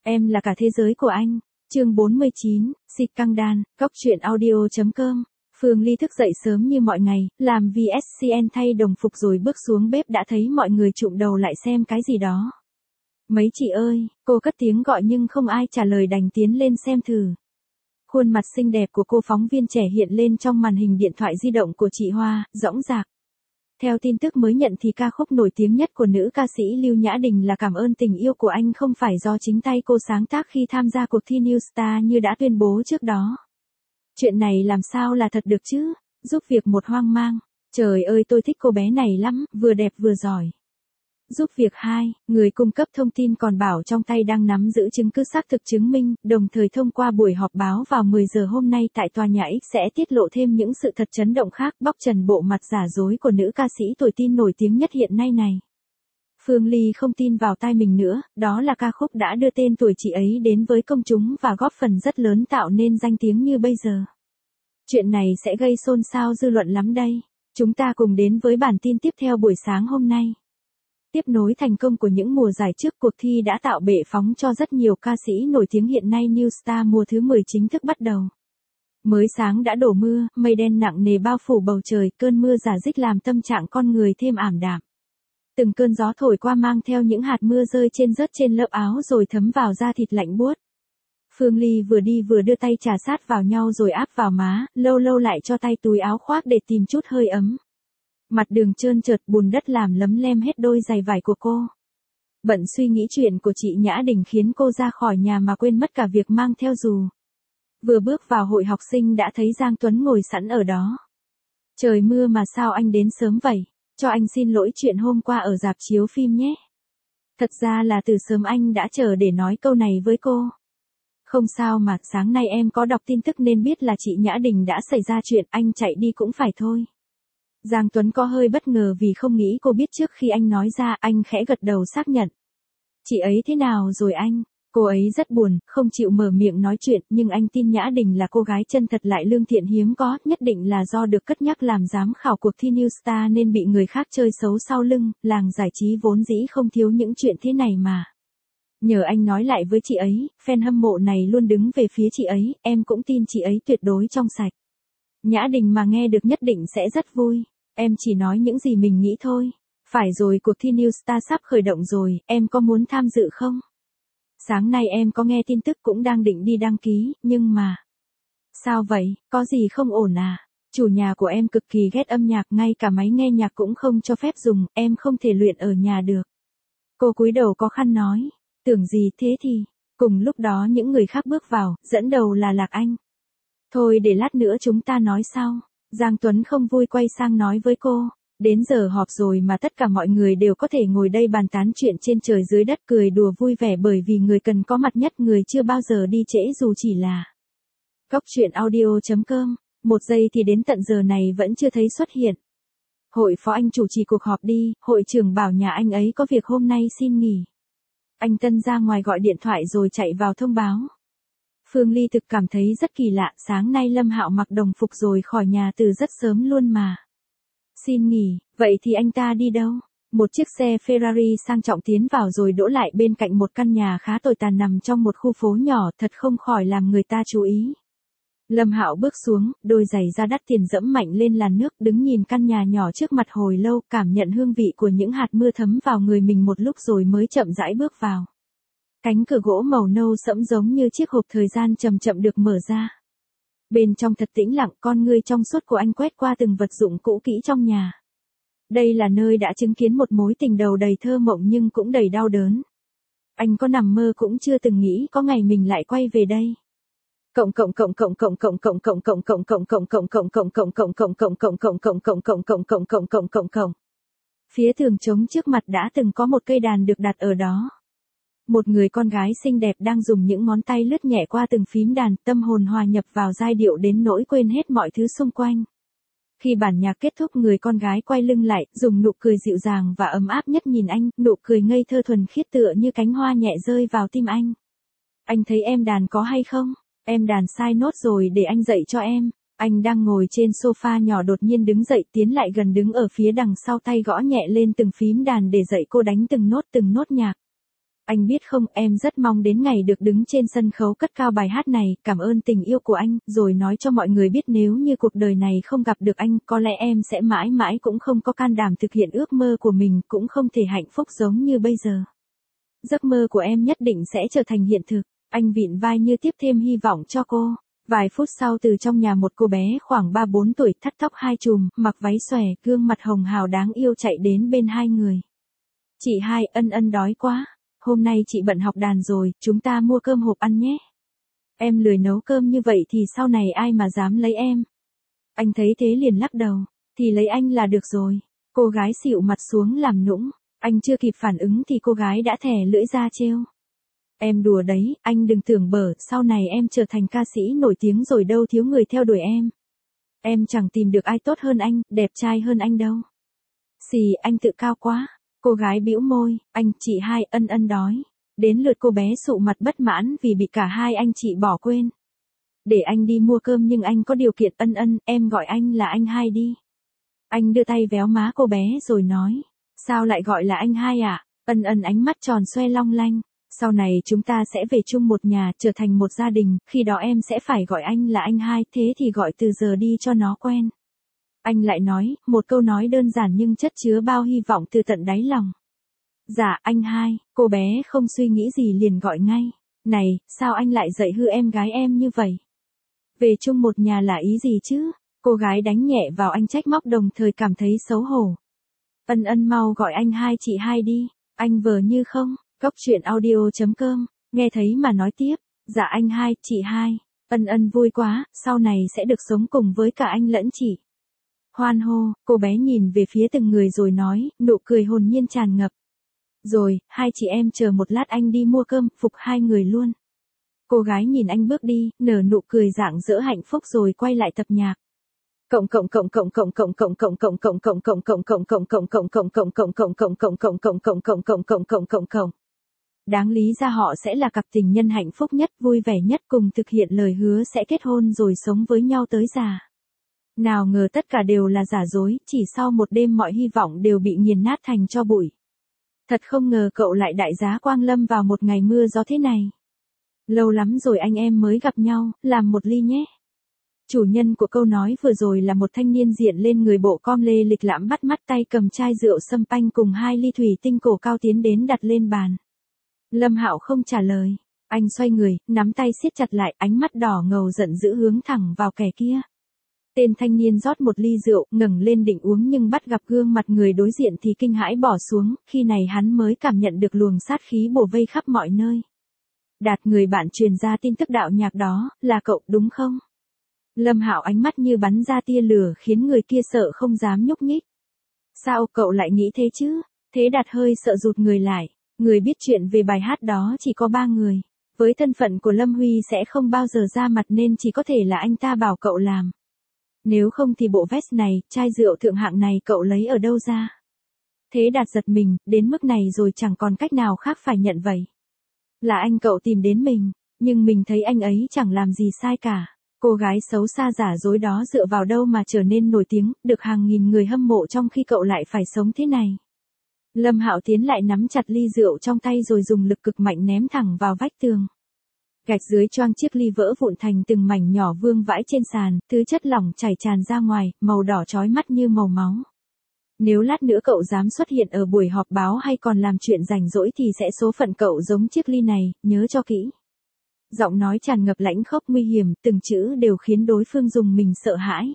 Em là cả thế giới của anh. Chương 49, xịt căng đàn, góc truyện audio.com. Phương Ly thức dậy sớm như mọi ngày, làm VSCN thay đồng phục rồi bước xuống bếp đã thấy mọi người trụm đầu lại xem cái gì đó. Mấy chị ơi, cô cất tiếng gọi nhưng không ai trả lời đành tiến lên xem thử. Khuôn mặt xinh đẹp của cô phóng viên trẻ hiện lên trong màn hình điện thoại di động của chị Hoa, dõng dạc. Theo tin tức mới nhận thì ca khúc nổi tiếng nhất của nữ ca sĩ Lưu Nhã Đình là Cảm ơn tình yêu của anh không phải do chính tay cô sáng tác khi tham gia cuộc thi New Star như đã tuyên bố trước đó. Chuyện này làm sao là thật được chứ? Giúp việc một hoang mang. Trời ơi tôi thích cô bé này lắm, vừa đẹp vừa giỏi. Giúp việc 2, người cung cấp thông tin còn bảo trong tay đang nắm giữ chứng cứ xác thực chứng minh, đồng thời thông qua buổi họp báo vào 10 giờ hôm nay tại tòa nhà X sẽ tiết lộ thêm những sự thật chấn động khác, bóc trần bộ mặt giả dối của nữ ca sĩ tuổi teen nổi tiếng nhất hiện nay này. Phương Ly không tin vào tai mình nữa, đó là ca khúc đã đưa tên tuổi chị ấy đến với công chúng và góp phần rất lớn tạo nên danh tiếng như bây giờ. Chuyện này sẽ gây xôn xao dư luận lắm đây. Chúng ta cùng đến với bản tin tiếp theo buổi sáng hôm nay. Tiếp nối thành công của những mùa giải trước, cuộc thi đã tạo bệ phóng cho rất nhiều ca sĩ nổi tiếng hiện nay. New Star mùa thứ 10 chính thức bắt đầu. Mới sáng đã đổ mưa, mây đen nặng nề bao phủ bầu trời, cơn mưa rả rích làm tâm trạng con người thêm ảm đạm. Từng cơn gió thổi qua mang theo những hạt mưa rơi rớt trên lớp áo rồi thấm vào da thịt lạnh buốt. Phương Ly vừa đi vừa đưa tay chà sát vào nhau rồi áp vào má, lâu lâu lại cho tay túi áo khoác để tìm chút hơi ấm. Mặt đường trơn trượt, bùn đất làm lấm lem hết đôi giày vải của cô. Bận suy nghĩ chuyện của chị Nhã Đình khiến cô ra khỏi nhà mà quên mất cả việc mang theo dù. Vừa bước vào hội học sinh đã thấy Giang Tuấn ngồi sẵn ở đó. Trời mưa mà sao anh đến sớm vậy? Cho anh xin lỗi chuyện hôm qua ở rạp chiếu phim nhé. Thật ra là từ sớm anh đã chờ để nói câu này với cô. Không sao mà, sáng nay em có đọc tin tức nên biết là chị Nhã Đình đã xảy ra chuyện, anh chạy đi cũng phải thôi. Giang Tuấn có hơi bất ngờ vì không nghĩ cô biết trước khi anh nói ra, anh khẽ gật đầu xác nhận. Chị ấy thế nào rồi anh? Cô ấy rất buồn, không chịu mở miệng nói chuyện, nhưng anh tin Nhã Đình là cô gái chân thật lại lương thiện hiếm có, nhất định là do được cất nhắc làm giám khảo cuộc thi New Star nên bị người khác chơi xấu sau lưng, làng giải trí vốn dĩ không thiếu những chuyện thế này mà. Nhờ anh nói lại với chị ấy, fan hâm mộ này luôn đứng về phía chị ấy, em cũng tin chị ấy tuyệt đối trong sạch. Nhã Đình mà nghe được nhất định sẽ rất vui, em chỉ nói những gì mình nghĩ thôi. Phải rồi, cuộc thi New Star sắp khởi động rồi, em có muốn tham dự không? Sáng nay em có nghe tin tức cũng đang định đi đăng ký, nhưng mà... Sao vậy, có gì không ổn à? Chủ nhà của em cực kỳ ghét âm nhạc, ngay cả máy nghe nhạc cũng không cho phép dùng, em không thể luyện ở nhà được. Cô cúi đầu có khăn nói, tưởng gì thế thì... Cùng lúc đó những người khác bước vào, dẫn đầu là Lạc Anh. Thôi để lát nữa chúng ta nói sau. Giang Tuấn không vui quay sang nói với cô. Đến giờ họp rồi mà tất cả mọi người đều có thể ngồi đây bàn tán chuyện trên trời dưới đất, cười đùa vui vẻ bởi vì người cần có mặt nhất, người chưa bao giờ đi trễ dù chỉ là. Góc truyện audio.com. 1 giây thì đến tận giờ này vẫn chưa thấy xuất hiện. Hội phó anh chủ trì cuộc họp đi, hội trưởng bảo nhà anh ấy có việc hôm nay xin nghỉ. Anh Tân ra ngoài gọi điện thoại rồi chạy vào thông báo. Phương Ly thực cảm thấy rất kỳ lạ, sáng nay Lâm Hạo mặc đồng phục rồi khỏi nhà từ rất sớm luôn mà. Xin nghỉ, vậy thì anh ta đi đâu? Một chiếc xe Ferrari sang trọng tiến vào rồi đỗ lại bên cạnh một căn nhà khá tồi tàn nằm trong một khu phố nhỏ, thật không khỏi làm người ta chú ý. Lâm Hạo bước xuống, đôi giày da đắt tiền dẫm mạnh lên làn nước, đứng nhìn căn nhà nhỏ trước mặt hồi lâu, cảm nhận hương vị của những hạt mưa thấm vào người mình một lúc rồi mới chậm rãi bước vào. Cánh cửa gỗ màu nâu sẫm giống như chiếc hộp thời gian chậm chậm được mở ra. Bên trong thật tĩnh lặng, con ngươi trong suốt của anh quét qua từng vật dụng cũ kỹ trong nhà. Đây là nơi đã chứng kiến một mối tình đầu đầy thơ mộng nhưng cũng đầy đau đớn. Anh có nằm mơ cũng chưa từng nghĩ có ngày mình lại quay về đây. Phía tường trống trước mặt đã từng có một cây đàn được đặt ở đó. Một người con gái xinh đẹp đang dùng những ngón tay lướt nhẹ qua từng phím đàn, tâm hồn hòa nhập vào giai điệu đến nỗi quên hết mọi thứ xung quanh. Khi bản nhạc kết thúc, người con gái quay lưng lại, dùng nụ cười dịu dàng và ấm áp nhất nhìn anh, nụ cười ngây thơ thuần khiết tựa như cánh hoa nhẹ rơi vào tim anh. Anh thấy em đàn có hay không? Em đàn sai nốt rồi, để anh dạy cho em. Anh đang ngồi trên sofa nhỏ đột nhiên đứng dậy, tiến lại gần đứng ở phía đằng sau, tay gõ nhẹ lên từng phím đàn để dạy cô đánh từng nốt nhạc. Anh biết không, em rất mong đến ngày được đứng trên sân khấu cất cao bài hát này, cảm ơn tình yêu của anh, rồi nói cho mọi người biết nếu như cuộc đời này không gặp được anh, có lẽ em sẽ mãi mãi cũng không có can đảm thực hiện ước mơ của mình, cũng không thể hạnh phúc giống như bây giờ. Giấc mơ của em nhất định sẽ trở thành hiện thực. Anh vịn vai như tiếp thêm hy vọng cho cô. Vài phút sau từ trong nhà một cô bé khoảng 3-4 tuổi thắt tóc hai chùm, mặc váy xòe, gương mặt hồng hào đáng yêu chạy đến bên hai người. Chị hai, Ân đói quá. Hôm nay chị bận học đàn rồi, chúng ta mua cơm hộp ăn nhé. Em lười nấu cơm như vậy thì sau này ai mà dám lấy em. Anh thấy thế liền lắc đầu, thì lấy anh là được rồi. Cô gái xịu mặt xuống làm nũng, anh chưa kịp phản ứng thì cô gái đã thè lưỡi ra trêu. Em đùa đấy, anh đừng tưởng bở, sau này em trở thành ca sĩ nổi tiếng rồi đâu thiếu người theo đuổi em. Em chẳng tìm được ai tốt hơn anh, đẹp trai hơn anh đâu. Xì, anh tự cao quá. Cô gái bĩu môi, anh, chị hai, Ân đói. Đến lượt cô bé sụ mặt bất mãn vì bị cả hai anh chị bỏ quên. Để anh đi mua cơm nhưng anh có điều kiện. Ân, em gọi anh là anh hai đi. Anh đưa tay véo má cô bé rồi nói, sao lại gọi là anh hai ạ? Ân ánh mắt tròn xoe long lanh. Sau này chúng ta sẽ về chung một nhà, trở thành một gia đình, khi đó em sẽ phải gọi anh là anh hai, thế thì gọi từ giờ đi cho nó quen. Anh lại nói, một câu nói đơn giản nhưng chất chứa bao hy vọng từ tận đáy lòng. Dạ, anh hai, cô bé không suy nghĩ gì liền gọi ngay. Này, sao anh lại dạy hư em gái em như vậy? Về chung một nhà là ý gì chứ? Cô gái đánh nhẹ vào anh trách móc đồng thời cảm thấy xấu hổ. Ân mau gọi anh hai chị hai đi, anh vờ như không. Cóc truyện audio.com, nghe thấy mà nói tiếp, dạ anh hai, chị hai, Ân vui quá, sau này sẽ được sống cùng với cả anh lẫn chị. Hoan hô, cô bé nhìn về phía từng người rồi nói, nụ cười hồn nhiên tràn ngập. Rồi, hai chị em chờ một lát anh đi mua cơm, phục hai người luôn. Cô gái nhìn anh bước đi, nở nụ cười rạng rỡ hạnh phúc rồi quay lại tập nhạc. Đáng lý ra họ sẽ là cặp tình nhân hạnh phúc nhất, vui vẻ nhất, cùng thực hiện lời hứa sẽ kết hôn rồi sống với nhau tới già. Nào ngờ tất cả đều là giả dối, chỉ sau một đêm mọi hy vọng đều bị nghiền nát thành tro bụi. Thật không ngờ cậu lại đại giá quang lâm vào một ngày mưa gió thế này. Lâu lắm rồi anh em mới gặp nhau, làm một ly nhé. Chủ nhân của câu nói vừa rồi là một thanh niên diện lên người bộ com lê lịch lãm bắt mắt, tay cầm chai rượu sâm panh cùng hai ly thủy tinh cổ cao tiến đến đặt lên bàn. Lâm Hạo không trả lời, anh xoay người, nắm tay siết chặt lại, ánh mắt đỏ ngầu giận dữ hướng thẳng vào kẻ kia. Tên thanh niên rót một ly rượu, ngẩng lên định uống nhưng bắt gặp gương mặt người đối diện thì kinh hãi bỏ xuống, khi này hắn mới cảm nhận được luồng sát khí bủa vây khắp mọi nơi. Đạt, người bạn truyền ra tin tức đạo nhạc đó, là cậu đúng không? Lâm Hạo ánh mắt như bắn ra tia lửa khiến người kia sợ không dám nhúc nhích. Sao cậu lại nghĩ thế chứ? Thế Đạt hơi sợ rụt người lại. Người biết chuyện về bài hát đó chỉ có 3 người. Với thân phận của Lâm Huy sẽ không bao giờ ra mặt nên chỉ có thể là anh ta bảo cậu làm. Nếu không thì bộ vest này, chai rượu thượng hạng này cậu lấy ở đâu ra? Thế Đạt giật mình, đến mức này rồi chẳng còn cách nào khác phải nhận vậy. Là anh cậu tìm đến mình, nhưng mình thấy anh ấy chẳng làm gì sai cả. Cô gái xấu xa giả dối đó dựa vào đâu mà trở nên nổi tiếng, được hàng nghìn người hâm mộ trong khi cậu lại phải sống thế này. Lâm Hạo tiến lại nắm chặt ly rượu trong tay rồi dùng lực cực mạnh ném thẳng vào vách tường. Gạch dưới choang chiếc ly vỡ vụn thành từng mảnh nhỏ vương vãi trên sàn, thứ chất lỏng chảy tràn ra ngoài, màu đỏ chói mắt như màu máu. Nếu lát nữa cậu dám xuất hiện ở buổi họp báo hay còn làm chuyện rảnh rỗi thì sẽ số phận cậu giống chiếc ly này, nhớ cho kỹ. Giọng nói tràn ngập lãnh khốc nguy hiểm, từng chữ đều khiến đối phương dùng mình sợ hãi.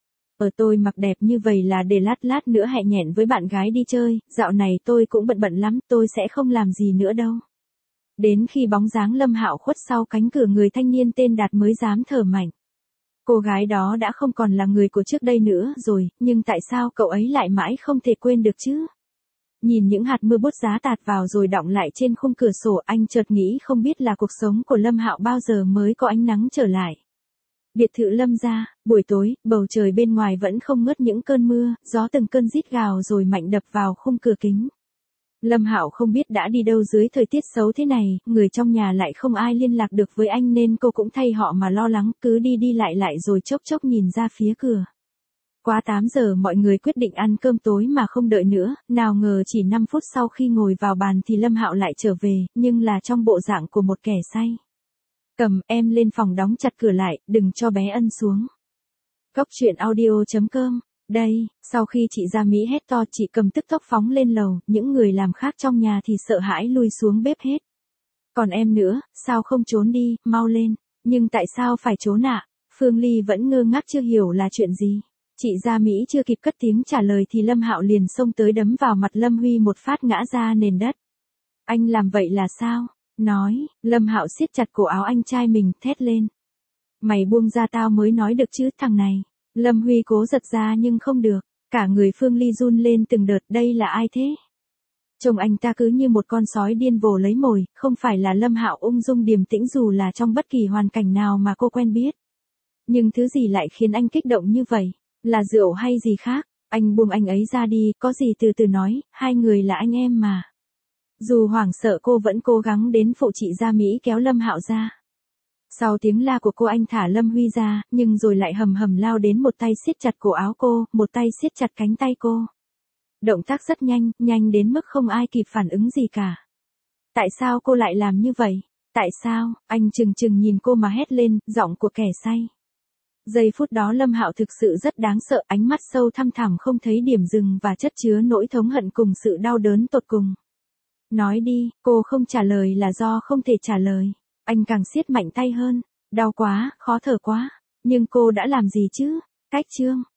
Tôi mặc đẹp như vậy là để lát nữa hẹn nhẹn với bạn gái đi chơi, dạo này tôi cũng bận lắm, tôi sẽ không làm gì nữa đâu. Đến khi bóng dáng Lâm Hạo khuất sau cánh cửa, người thanh niên tên Đạt mới dám thở mạnh. Cô gái đó đã không còn là người của trước đây nữa rồi, nhưng tại sao cậu ấy lại mãi không thể quên được chứ? Nhìn những hạt mưa bút giá tạt vào rồi đọng lại trên khung cửa sổ, anh chợt nghĩ không biết là cuộc sống của Lâm Hạo bao giờ mới có ánh nắng trở lại. Biệt thự Lâm gia, buổi tối, bầu trời bên ngoài vẫn không ngớt những cơn mưa, gió từng cơn rít gào rồi mạnh đập vào khung cửa kính. Lâm Hạo không biết đã đi đâu dưới thời tiết xấu thế này, người trong nhà lại không ai liên lạc được với anh nên cô cũng thay họ mà lo lắng, cứ đi đi lại lại rồi chốc chốc nhìn ra phía cửa. Quá 8 giờ mọi người quyết định ăn cơm tối mà không đợi nữa, nào ngờ chỉ 5 phút sau khi ngồi vào bàn thì Lâm Hạo lại trở về, nhưng là trong bộ dạng của một kẻ say. Cầm, em lên phòng đóng chặt cửa lại, đừng cho bé Ân xuống. Cốc truyện audio.com. Đây, sau khi chị ra Mỹ hét to chị Cầm tức tốc phóng lên lầu, những người làm khác trong nhà thì sợ hãi lui xuống bếp hết. Còn em nữa, sao không trốn đi, mau lên. Nhưng tại sao phải trốn ạ? Phương Ly vẫn ngơ ngác chưa hiểu là chuyện gì. Chị Gia Mỹ chưa kịp cất tiếng trả lời thì Lâm Hạo liền xông tới đấm vào mặt Lâm Huy một phát ngã ra nền đất. Anh làm vậy là sao? Nói, Lâm Hạo siết chặt cổ áo anh trai mình, thét lên. Mày buông ra tao mới nói được chứ thằng này. Lâm Huy cố giật ra nhưng không được. Cả người Phương Ly run lên từng đợt, đây là ai thế? Trông anh ta cứ như một con sói điên vồ lấy mồi, không phải là Lâm Hạo ung dung điềm tĩnh dù là trong bất kỳ hoàn cảnh nào mà cô quen biết. Nhưng thứ gì lại khiến anh kích động như vậy? Là rượu hay gì khác? Anh buông anh ấy ra đi, có gì từ từ nói, hai người là anh em mà. Dù hoảng sợ cô vẫn cố gắng đến phụ chị Gia Mỹ kéo Lâm Hạo ra. Sau tiếng la của cô anh thả Lâm Huy ra, nhưng rồi lại hầm hầm lao đến một tay siết chặt cổ áo cô, một tay siết chặt cánh tay cô. Động tác rất nhanh, nhanh đến mức không ai kịp phản ứng gì cả. Tại sao cô lại làm như vậy? Tại sao? Anh trừng trừng nhìn cô mà hét lên, giọng của kẻ say. Giây phút đó Lâm Hạo thực sự rất đáng sợ, ánh mắt sâu thăm thẳm không thấy điểm dừng và chất chứa nỗi thống hận cùng sự đau đớn tột cùng. Nói đi, cô không trả lời là do không thể trả lời. Anh càng siết mạnh tay hơn. Đau quá, khó thở quá. Nhưng cô đã làm gì chứ? Cách chương.